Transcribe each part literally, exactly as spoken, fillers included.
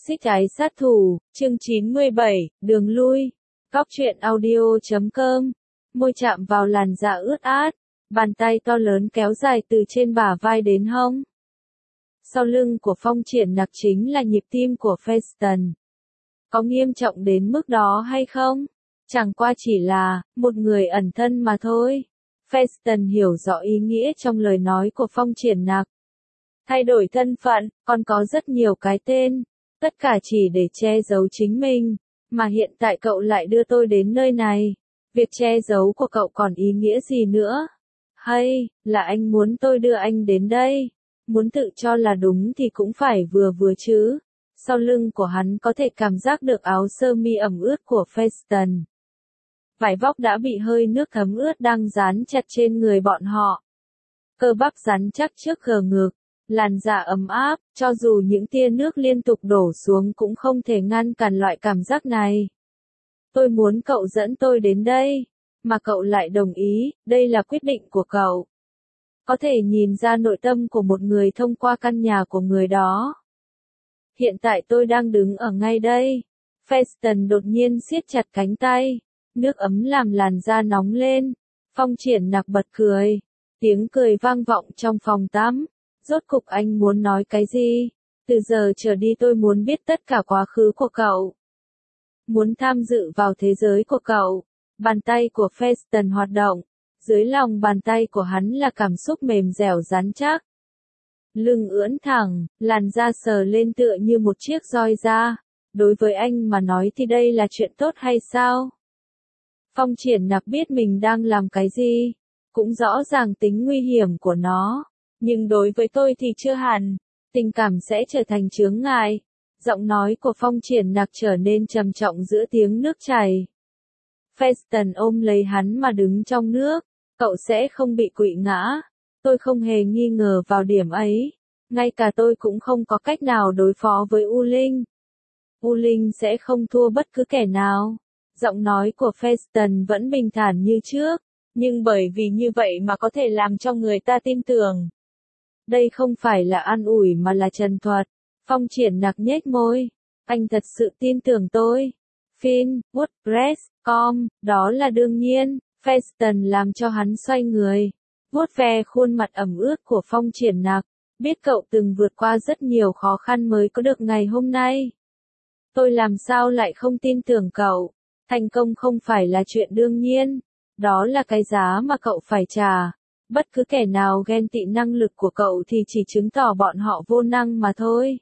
Xích Ái Sát Thủ, chương chín mươi bảy, đường lui. Góc truyện audio chấm com. Môi chạm vào làn da ướt át, bàn tay to lớn kéo dài từ trên bả vai đến hông. Sau lưng của Phong Triển Nặc chính là nhịp tim của Feston. Có nghiêm trọng đến mức đó hay không? Chẳng qua chỉ là một người ẩn thân mà thôi. Feston hiểu rõ ý nghĩa trong lời nói của Phong Triển Nặc. Thay đổi thân phận, còn có rất nhiều cái tên, tất cả chỉ để che giấu chính mình, mà hiện tại cậu lại đưa tôi đến nơi này. Việc che giấu của cậu còn ý nghĩa gì nữa? Hay, là anh muốn tôi đưa anh đến đây? Muốn tự cho là đúng thì cũng phải vừa vừa chứ. Sau lưng của hắn có thể cảm giác được áo sơ mi ẩm ướt của Feston. Vải vóc đã bị hơi nước thấm ướt đang dán chặt trên người bọn họ. Cơ bắp rắn chắc trước gờ ngực, làn da ấm áp, cho dù những tia nước liên tục đổ xuống cũng không thể ngăn cản loại cảm giác này. Tôi muốn cậu dẫn tôi đến đây, mà cậu lại đồng ý, đây là quyết định của cậu. Có thể nhìn ra nội tâm của một người thông qua căn nhà của người đó. Hiện tại tôi đang đứng ở ngay đây. Feston đột nhiên siết chặt cánh tay, nước ấm làm làn da nóng lên. Phong Triển Nặc bật cười, tiếng cười vang vọng trong phòng tắm. Rốt cục anh muốn nói cái gì? Từ giờ trở đi tôi muốn biết tất cả quá khứ của cậu. Muốn tham dự vào thế giới của cậu. Bàn tay của Feston hoạt động. Dưới lòng bàn tay của hắn là cảm xúc mềm dẻo rắn chắc. Lưng ưỡn thẳng, làn da sờ lên tựa như một chiếc roi da. Đối với anh mà nói thì đây là chuyện tốt hay sao? Phong Triển Nặc biết mình đang làm cái gì. Cũng rõ ràng tính nguy hiểm của nó. Nhưng đối với tôi thì chưa hẳn, tình cảm sẽ trở thành chướng ngại. Giọng nói của Phong Triển Nặc trở nên trầm trọng giữa tiếng nước chảy. Feston ôm lấy hắn mà đứng trong nước, cậu sẽ không bị quỵ ngã. Tôi không hề nghi ngờ vào điểm ấy, ngay cả tôi cũng không có cách nào đối phó với U Linh. U Linh sẽ không thua bất cứ kẻ nào. Giọng nói của Feston vẫn bình thản như trước, nhưng bởi vì như vậy mà có thể làm cho người ta tin tưởng. Đây không phải là an ủi mà là trần thuật. Phong Triển Nặc nhếch môi. Anh thật sự tin tưởng tôi. Fin, WordPress, com, đó là đương nhiên. Feston làm cho hắn xoay người. Vuốt ve khuôn mặt ẩm ướt của Phong Triển Nặc. Biết cậu từng vượt qua rất nhiều khó khăn mới có được ngày hôm nay. Tôi làm sao lại không tin tưởng cậu. Thành công không phải là chuyện đương nhiên. Đó là cái giá mà cậu phải trả. Bất cứ kẻ nào ghen tị năng lực của cậu thì chỉ chứng tỏ bọn họ vô năng mà thôi.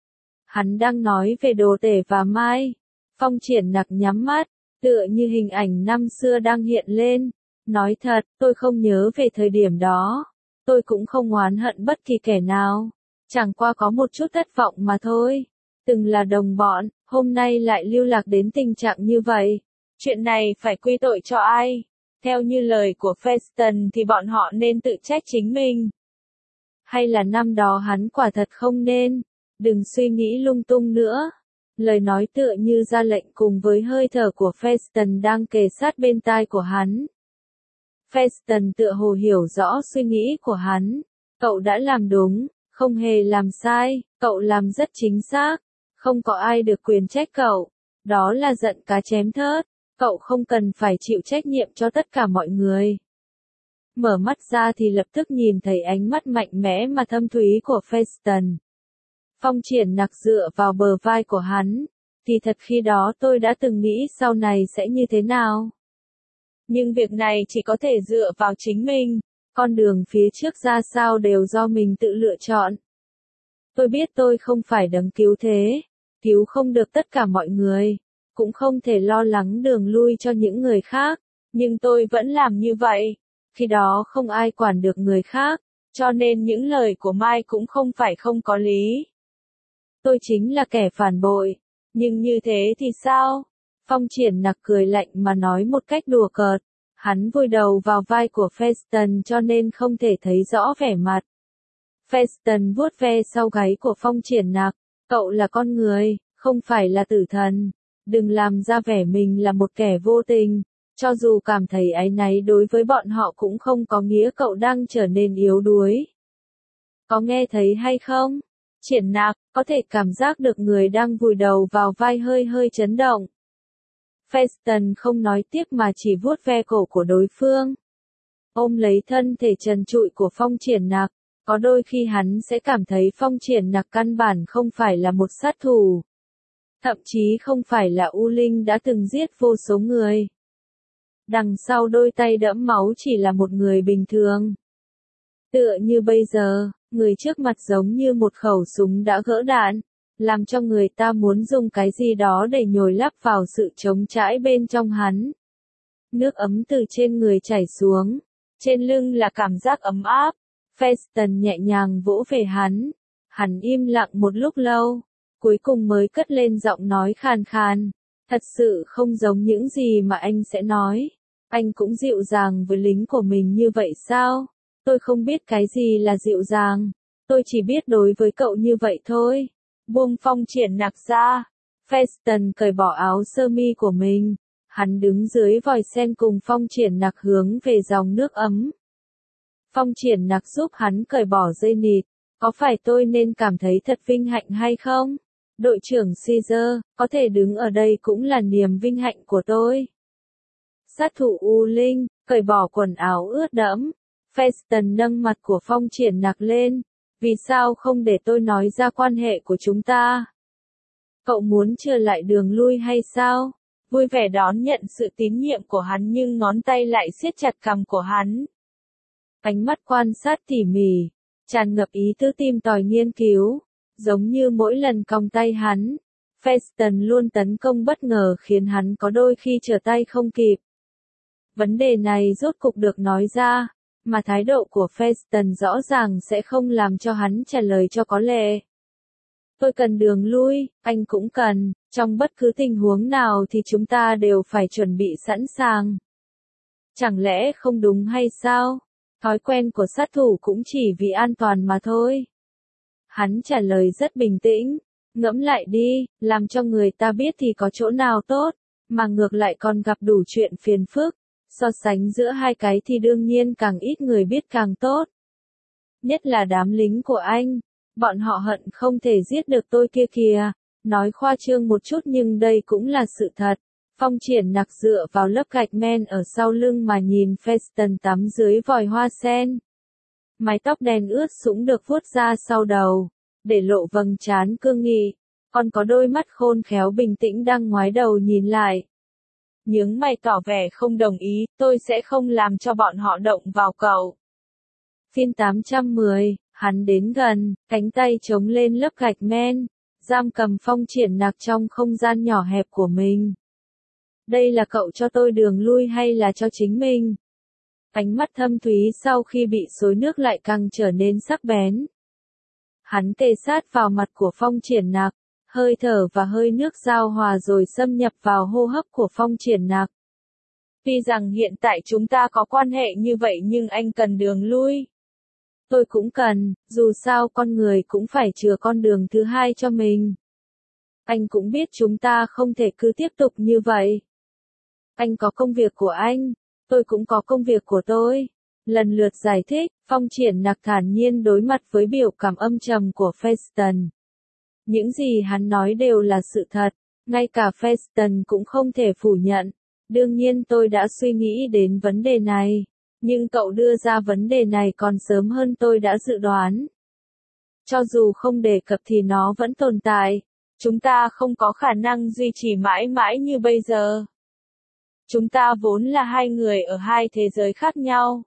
Hắn đang nói về Đồ Tể và Mai. Phong Triển Nặc nhắm mắt, tựa như hình ảnh năm xưa đang hiện lên. Nói thật, tôi không nhớ về thời điểm đó. Tôi cũng không oán hận bất kỳ kẻ nào. Chẳng qua có một chút thất vọng mà thôi. Từng là đồng bọn, hôm nay lại lưu lạc đến tình trạng như vậy. Chuyện này phải quy tội cho ai? Theo như lời của Feston thì bọn họ nên tự trách chính mình. Hay là năm đó hắn quả thật không nên. Đừng suy nghĩ lung tung nữa. Lời nói tựa như ra lệnh cùng với hơi thở của Feston đang kề sát bên tai của hắn. Feston tựa hồ hiểu rõ suy nghĩ của hắn. Cậu đã làm đúng, không hề làm sai, cậu làm rất chính xác. Không có ai được quyền trách cậu. Đó là giận cá chém thớt. Cậu không cần phải chịu trách nhiệm cho tất cả mọi người. Mở mắt ra thì lập tức nhìn thấy ánh mắt mạnh mẽ mà thâm thúy của Feston. Phong Triển Nặc dựa vào bờ vai của hắn. Thì thật khi đó tôi đã từng nghĩ sau này sẽ như thế nào. Nhưng việc này chỉ có thể dựa vào chính mình. Con đường phía trước ra sao đều do mình tự lựa chọn. Tôi biết tôi không phải đấng cứu thế. Cứu không được tất cả mọi người. Cũng không thể lo lắng đường lui cho những người khác, nhưng tôi vẫn làm như vậy. Khi đó không ai quản được người khác, cho nên những lời của Mai cũng không phải không có lý. Tôi chính là kẻ phản bội, nhưng như thế thì sao? Phong Triển Nặc cười lạnh mà nói một cách đùa cợt. Hắn vùi đầu vào vai của Feston cho nên không thể thấy rõ vẻ mặt. Feston vuốt ve sau gáy của Phong Triển Nặc. Cậu là con người, không phải là tử thần. Đừng làm ra vẻ mình là một kẻ vô tình, cho dù cảm thấy áy náy đối với bọn họ cũng không có nghĩa cậu đang trở nên yếu đuối. Có nghe thấy hay không? Triển Nặc, có thể cảm giác được người đang vùi đầu vào vai hơi hơi chấn động. Feston không nói tiếp mà chỉ vuốt ve cổ của đối phương. Ôm lấy thân thể trần trụi của Phong Triển Nặc, có đôi khi hắn sẽ cảm thấy Phong Triển Nặc căn bản không phải là một sát thủ. Thậm chí không phải là U Linh đã từng giết vô số người. Đằng sau đôi tay đẫm máu chỉ là một người bình thường. Tựa như bây giờ, người trước mặt giống như một khẩu súng đã gỡ đạn, làm cho người ta muốn dùng cái gì đó để nhồi lắp vào sự trống trải bên trong hắn. Nước ấm từ trên người chảy xuống, trên lưng là cảm giác ấm áp. Feston nhẹ nhàng vỗ về hắn. Hắn im lặng một lúc lâu, cuối cùng mới cất lên giọng nói khàn khàn. Thật sự không giống những gì mà anh sẽ nói. Anh cũng dịu dàng với lính của mình như vậy sao? Tôi không biết cái gì là dịu dàng. Tôi chỉ biết đối với cậu như vậy thôi. Buông Phong Triển Nặc ra. Feston cởi bỏ áo sơ mi của mình. Hắn đứng dưới vòi sen cùng Phong Triển Nặc hướng về dòng nước ấm. Phong Triển Nặc giúp hắn cởi bỏ dây nịt. Có phải tôi nên cảm thấy thật vinh hạnh hay không? Đội trưởng Caesar, có thể đứng ở đây cũng là niềm vinh hạnh của tôi. Sát thủ U Linh, cởi bỏ quần áo ướt đẫm. Feston nâng mặt của Phong Triển Nặc lên. Vì sao không để tôi nói ra quan hệ của chúng ta? Cậu muốn trở lại đường lui hay sao? Vui vẻ đón nhận sự tín nhiệm của hắn nhưng ngón tay lại siết chặt cằm của hắn. Ánh mắt quan sát tỉ mỉ, tràn ngập ý tứ tìm tòi nghiên cứu, giống như mỗi lần cong tay hắn. Feston luôn tấn công bất ngờ khiến hắn có đôi khi trở tay không kịp. Vấn đề này rốt cục được nói ra, mà thái độ của Feston rõ ràng sẽ không làm cho hắn trả lời cho có lệ. Tôi cần đường lui, anh cũng cần, trong bất cứ tình huống nào thì chúng ta đều phải chuẩn bị sẵn sàng. Chẳng lẽ không đúng hay sao? Thói quen của sát thủ cũng chỉ vì an toàn mà thôi. Hắn trả lời rất bình tĩnh, ngẫm lại đi, làm cho người ta biết thì có chỗ nào tốt, mà ngược lại còn gặp đủ chuyện phiền phức. So sánh giữa hai cái thì đương nhiên càng ít người biết càng tốt. Nhất là đám lính của anh, bọn họ hận không thể giết được tôi kia kìa. Nói khoa trương một chút nhưng đây cũng là sự thật. Phong Triển Nặc dựa vào lớp gạch men ở sau lưng mà nhìn Feston tắm dưới vòi hoa sen. Mái tóc đen ướt sũng được vuốt ra sau đầu, để lộ vầng trán cương nghị, còn có đôi mắt khôn khéo bình tĩnh đang ngoái đầu nhìn lại. Nhướng mày tỏ vẻ không đồng ý, tôi sẽ không làm cho bọn họ động vào cậu. Phiên tám trăm mười, hắn đến gần, cánh tay chống lên lớp gạch men, giam cầm Phong Triển Nặc trong không gian nhỏ hẹp của mình. Đây là cậu cho tôi đường lui hay là cho chính mình? Ánh mắt thâm thúy sau khi bị xối nước lại càng trở nên sắc bén. Hắn kề sát vào mặt của Phong Triển Nặc, hơi thở và hơi nước giao hòa rồi xâm nhập vào hô hấp của Phong Triển Nặc. Tuy rằng hiện tại chúng ta có quan hệ như vậy nhưng anh cần đường lui. Tôi cũng cần, dù sao con người cũng phải chừa con đường thứ hai cho mình. Anh cũng biết chúng ta không thể cứ tiếp tục như vậy. Anh có công việc của anh, tôi cũng có công việc của tôi. Lần lượt giải thích, Phong Triển Nặc thản nhiên đối mặt với biểu cảm âm trầm của Feston. Những gì hắn nói đều là sự thật, ngay cả Feston cũng không thể phủ nhận. Đương nhiên tôi đã suy nghĩ đến vấn đề này, nhưng cậu đưa ra vấn đề này còn sớm hơn tôi đã dự đoán. Cho dù không đề cập thì nó vẫn tồn tại, chúng ta không có khả năng duy trì mãi mãi như bây giờ. Chúng ta vốn là hai người ở hai thế giới khác nhau.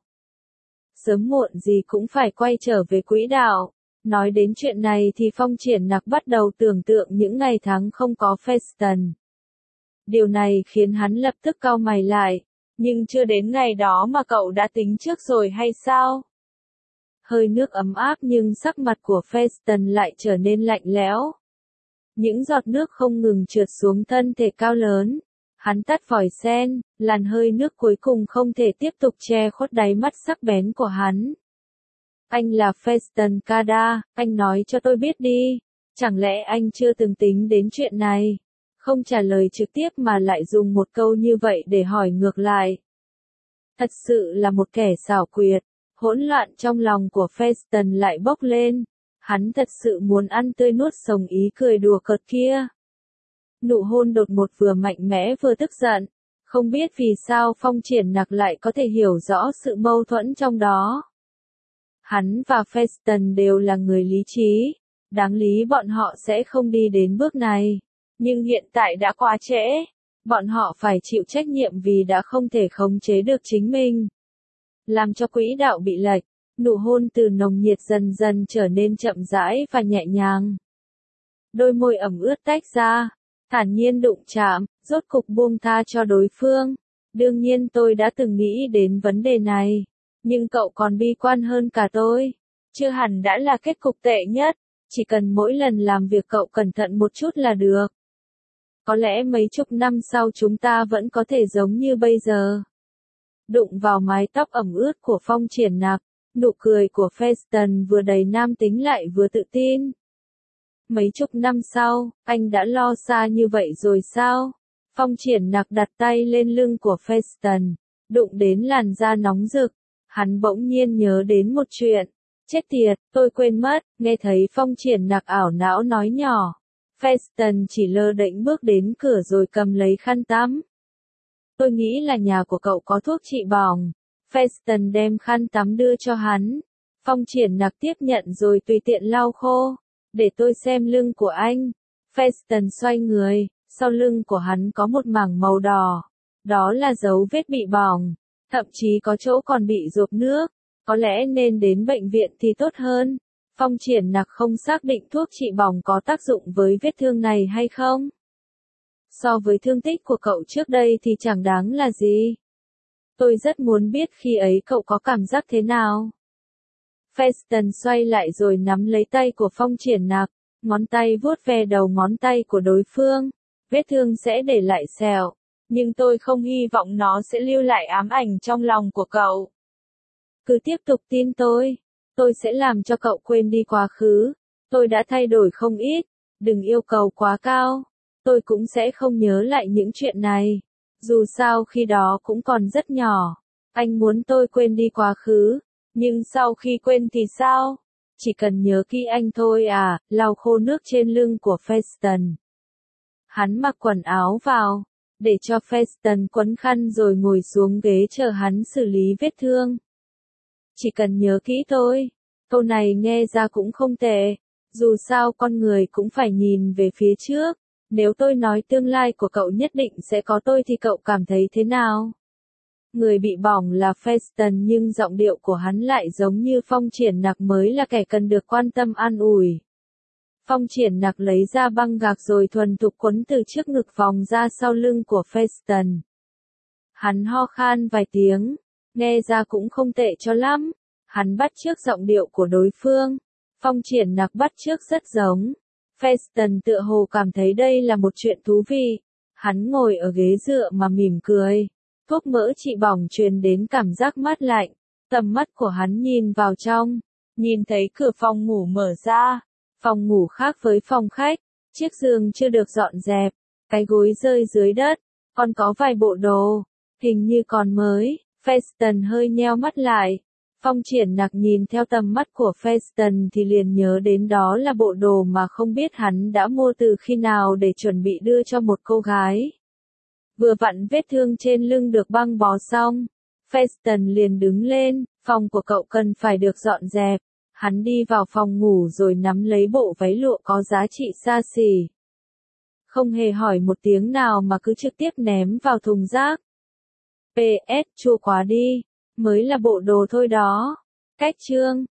Sớm muộn gì cũng phải quay trở về quỹ đạo. Nói đến chuyện này thì Phong Triển Nặc bắt đầu tưởng tượng những ngày tháng không có Feston. Điều này khiến hắn lập tức cau mày lại. Nhưng chưa đến ngày đó mà cậu đã tính trước rồi hay sao? Hơi nước ấm áp nhưng sắc mặt của Feston lại trở nên lạnh lẽo. Những giọt nước không ngừng trượt xuống thân thể cao lớn. Hắn tắt vòi sen, làn hơi nước cuối cùng không thể tiếp tục che khuất đáy mắt sắc bén của hắn. Anh là Feston Kada, anh nói cho tôi biết đi. Chẳng lẽ anh chưa từng tính đến chuyện này? Không trả lời trực tiếp mà lại dùng một câu như vậy để hỏi ngược lại. Thật sự là một kẻ xảo quyệt. Hỗn loạn trong lòng của Feston lại bốc lên. Hắn thật sự muốn ăn tươi nuốt sống ý cười đùa cợt kia. Nụ hôn đột ngột vừa mạnh mẽ vừa tức giận. Không biết vì sao Phong Triển Nặc lại có thể hiểu rõ sự mâu thuẫn trong đó. Hắn và Feston đều là người lý trí. Đáng lý bọn họ sẽ không đi đến bước này. Nhưng hiện tại đã quá trễ. Bọn họ phải chịu trách nhiệm vì đã không thể khống chế được chính mình. Làm cho quỹ đạo bị lệch. Nụ hôn từ nồng nhiệt dần dần trở nên chậm rãi và nhẹ nhàng. Đôi môi ẩm ướt tách ra. Thản nhiên đụng chạm, rốt cục buông tha cho đối phương. Đương nhiên tôi đã từng nghĩ đến vấn đề này. Nhưng cậu còn bi quan hơn cả tôi. Chưa hẳn đã là kết cục tệ nhất. Chỉ cần mỗi lần làm việc cậu cẩn thận một chút là được. Có lẽ mấy chục năm sau chúng ta vẫn có thể giống như bây giờ. Đụng vào mái tóc ẩm ướt của Phong Triển Nặc, nụ cười của Feston vừa đầy nam tính lại vừa tự tin. Mấy chục năm sau, anh đã lo xa như vậy rồi sao? Phong Triển Nặc đặt tay lên lưng của Feston, đụng đến làn da nóng rực. Hắn bỗng nhiên nhớ đến một chuyện. Chết tiệt, tôi quên mất, nghe thấy Phong Triển Nặc ảo não nói nhỏ. Feston chỉ lơ đễnh bước đến cửa rồi cầm lấy khăn tắm. Tôi nghĩ là nhà của cậu có thuốc trị bỏng. Feston đem khăn tắm đưa cho hắn. Phong Triển Nặc tiếp nhận rồi tùy tiện lau khô. Để tôi xem lưng của anh. Feston xoay người, sau lưng của hắn có một mảng màu đỏ. Đó là dấu vết bị bỏng. Thậm chí có chỗ còn bị rộp nước. Có lẽ nên đến bệnh viện thì tốt hơn. Phong Triển Nặc không xác định thuốc trị bỏng có tác dụng với vết thương này hay không. So với thương tích của cậu trước đây thì chẳng đáng là gì. Tôi rất muốn biết khi ấy cậu có cảm giác thế nào. Feston xoay lại rồi nắm lấy tay của Phong Triển Nặc, ngón tay vuốt ve đầu ngón tay của đối phương. Vết thương sẽ để lại sẹo, nhưng tôi không hy vọng nó sẽ lưu lại ám ảnh trong lòng của cậu. Cứ tiếp tục tin tôi, tôi sẽ làm cho cậu quên đi quá khứ. Tôi đã thay đổi không ít, đừng yêu cầu quá cao. Tôi cũng sẽ không nhớ lại những chuyện này. Dù sao khi đó cũng còn rất nhỏ. Anh muốn tôi quên đi quá khứ. Nhưng sau khi quên thì sao? Chỉ cần nhớ kỹ anh thôi à, lau khô nước trên lưng của Feston. Hắn mặc quần áo vào, để cho Feston quấn khăn rồi ngồi xuống ghế chờ hắn xử lý vết thương. Chỉ cần nhớ kỹ thôi. Câu này nghe ra cũng không tệ. Dù sao con người cũng phải nhìn về phía trước. Nếu tôi nói tương lai của cậu nhất định sẽ có tôi thì cậu cảm thấy thế nào? Người bị bỏng là Feston nhưng giọng điệu của hắn lại giống như Phong Triển Nặc mới là kẻ cần được quan tâm an ủi. Phong Triển Nặc lấy ra băng gạc rồi thuần thục quấn từ trước ngực vòng ra sau lưng của Feston. Hắn ho khan vài tiếng, nghe ra cũng không tệ cho lắm. Hắn bắt chước giọng điệu của đối phương. Phong Triển Nặc bắt chước rất giống. Feston tựa hồ cảm thấy đây là một chuyện thú vị. Hắn ngồi ở ghế dựa mà mỉm cười. Thuốc mỡ trị bỏng truyền đến cảm giác mát lạnh. Tầm mắt của hắn nhìn vào trong. Nhìn thấy cửa phòng ngủ mở ra. Phòng ngủ khác với phòng khách. Chiếc giường chưa được dọn dẹp. Cái gối rơi dưới đất. Còn có vài bộ đồ. Hình như còn mới. Feston hơi nheo mắt lại. Phong Triển Nặc nhìn theo tầm mắt của Feston thì liền nhớ đến đó là bộ đồ mà không biết hắn đã mua từ khi nào để chuẩn bị đưa cho một cô gái. Vừa vặn vết thương trên lưng được băng bó xong. Feston liền đứng lên, phòng của cậu cần phải được dọn dẹp. Hắn đi vào phòng ngủ rồi nắm lấy bộ váy lụa có giá trị xa xỉ. Không hề hỏi một tiếng nào mà cứ trực tiếp ném vào thùng rác. pê ét chua quá đi. Mới là bộ đồ thôi đó. Cách chương